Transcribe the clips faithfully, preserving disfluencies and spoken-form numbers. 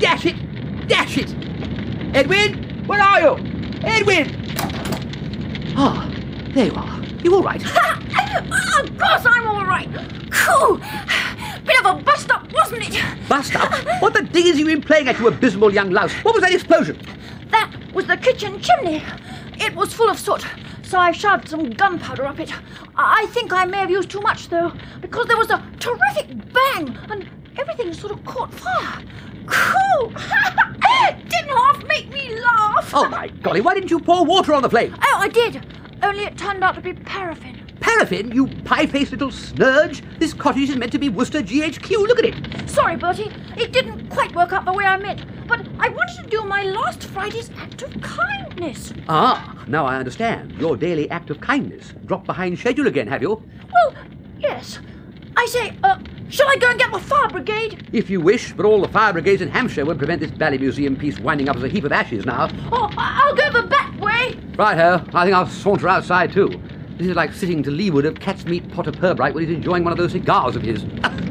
Dash it! Dash it! Edwin, where are you? Edwin! Ah, there you are. You all right? Of course I'm all right. Cool. Bit of a bust-up, wasn't it? Bust up? What the diggers have you been playing at, you abysmal young louse? What was that explosion? That was the kitchen chimney. It was full of soot, so I shoved some gunpowder up it. I think I may have used too much, though, because there was a terrific bang and everything sort of caught fire. Cool. Didn't half make me laugh. Oh, my golly, why didn't you pour water on the flame? Oh, I did. Only it turned out to be paraffin. Paraffin, you pie-faced little snurge? This cottage is meant to be Worcester G H Q, look at it. Sorry, Bertie. It didn't quite work out the way I meant, but I wanted to do my last Friday's act of kindness. Ah, now I understand. Your daily act of kindness. Dropped behind schedule again, have you? Well, yes. I say, uh, shall I go and get the fire brigade? If you wish, but all the fire brigades in Hampshire would prevent this Bally Museum piece winding up as a heap of ashes now. Oh, I- I'll go the back way. Righto, I think I'll saunter outside too. This is like sitting to leeward of Cat's Meat Potter Purbright when he's enjoying one of those cigars of his.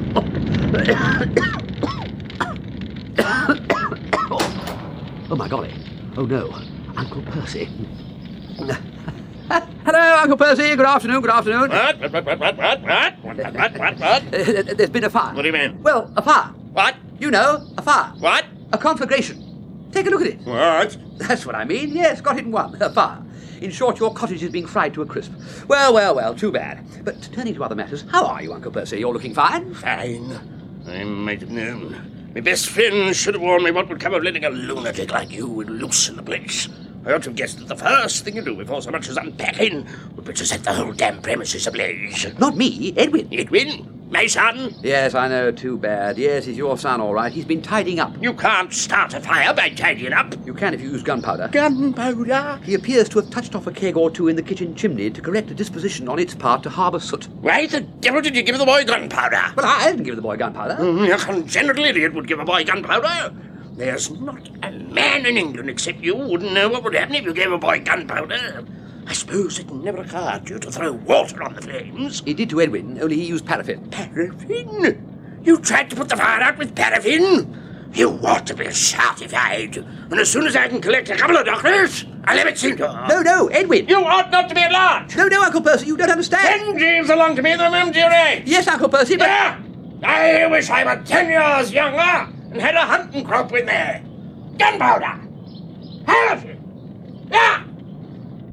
Oh, my golly. Oh, no. Uncle Percy. Hello, Uncle Percy. Good afternoon, good afternoon. What? What, what, what, what, what, what? What, what, what, what, what? Uh, there's been a fire. What do you mean? Well, a fire. What? You know, a fire. What? A conflagration. Take a look at it. What? That's what I mean. Yes, got it in one. A fire. In short, your cottage is being fried to a crisp. Well, well, well, too bad. But turning to other matters, how are you, Uncle Percy? You're looking fine. Fine. I might have known. My best friend should have warned me what would come of letting a lunatic like you loose in the place. I ought to have guessed that the first thing you do before so much as unpacking would be to set the whole damn premises ablaze. Not me, Edwin. Edwin? My son? Yes, I know, too bad. Yes, he's your son, all right. He's been tidying up. You can't start a fire by tidying up. You can if you use gunpowder. Gunpowder? He appears to have touched off a keg or two in the kitchen chimney to correct a disposition on its part to harbour soot. Why the devil did you give the boy gunpowder? Well, I didn't give the boy gunpowder. Mm, a congenital idiot would give a boy gunpowder. There's not a man in England except you wouldn't know what would happen if you gave a boy gunpowder. I suppose it never occurred to you to throw water on the flames. It did to Edwin, only he used paraffin. Paraffin? You tried to put the fire out with paraffin? You ought to be certified. And as soon as I can collect a couple of doctors, I'll have it seen to her. No, no, Edwin! You ought not to be at large. No, no, Uncle Percy, you don't understand. Ten Jeeves along to me that I'm your age. Yes, Uncle Percy, but... Yeah! I wish I were ten years younger and had a hunting crop with me. Gunpowder! Paraffin!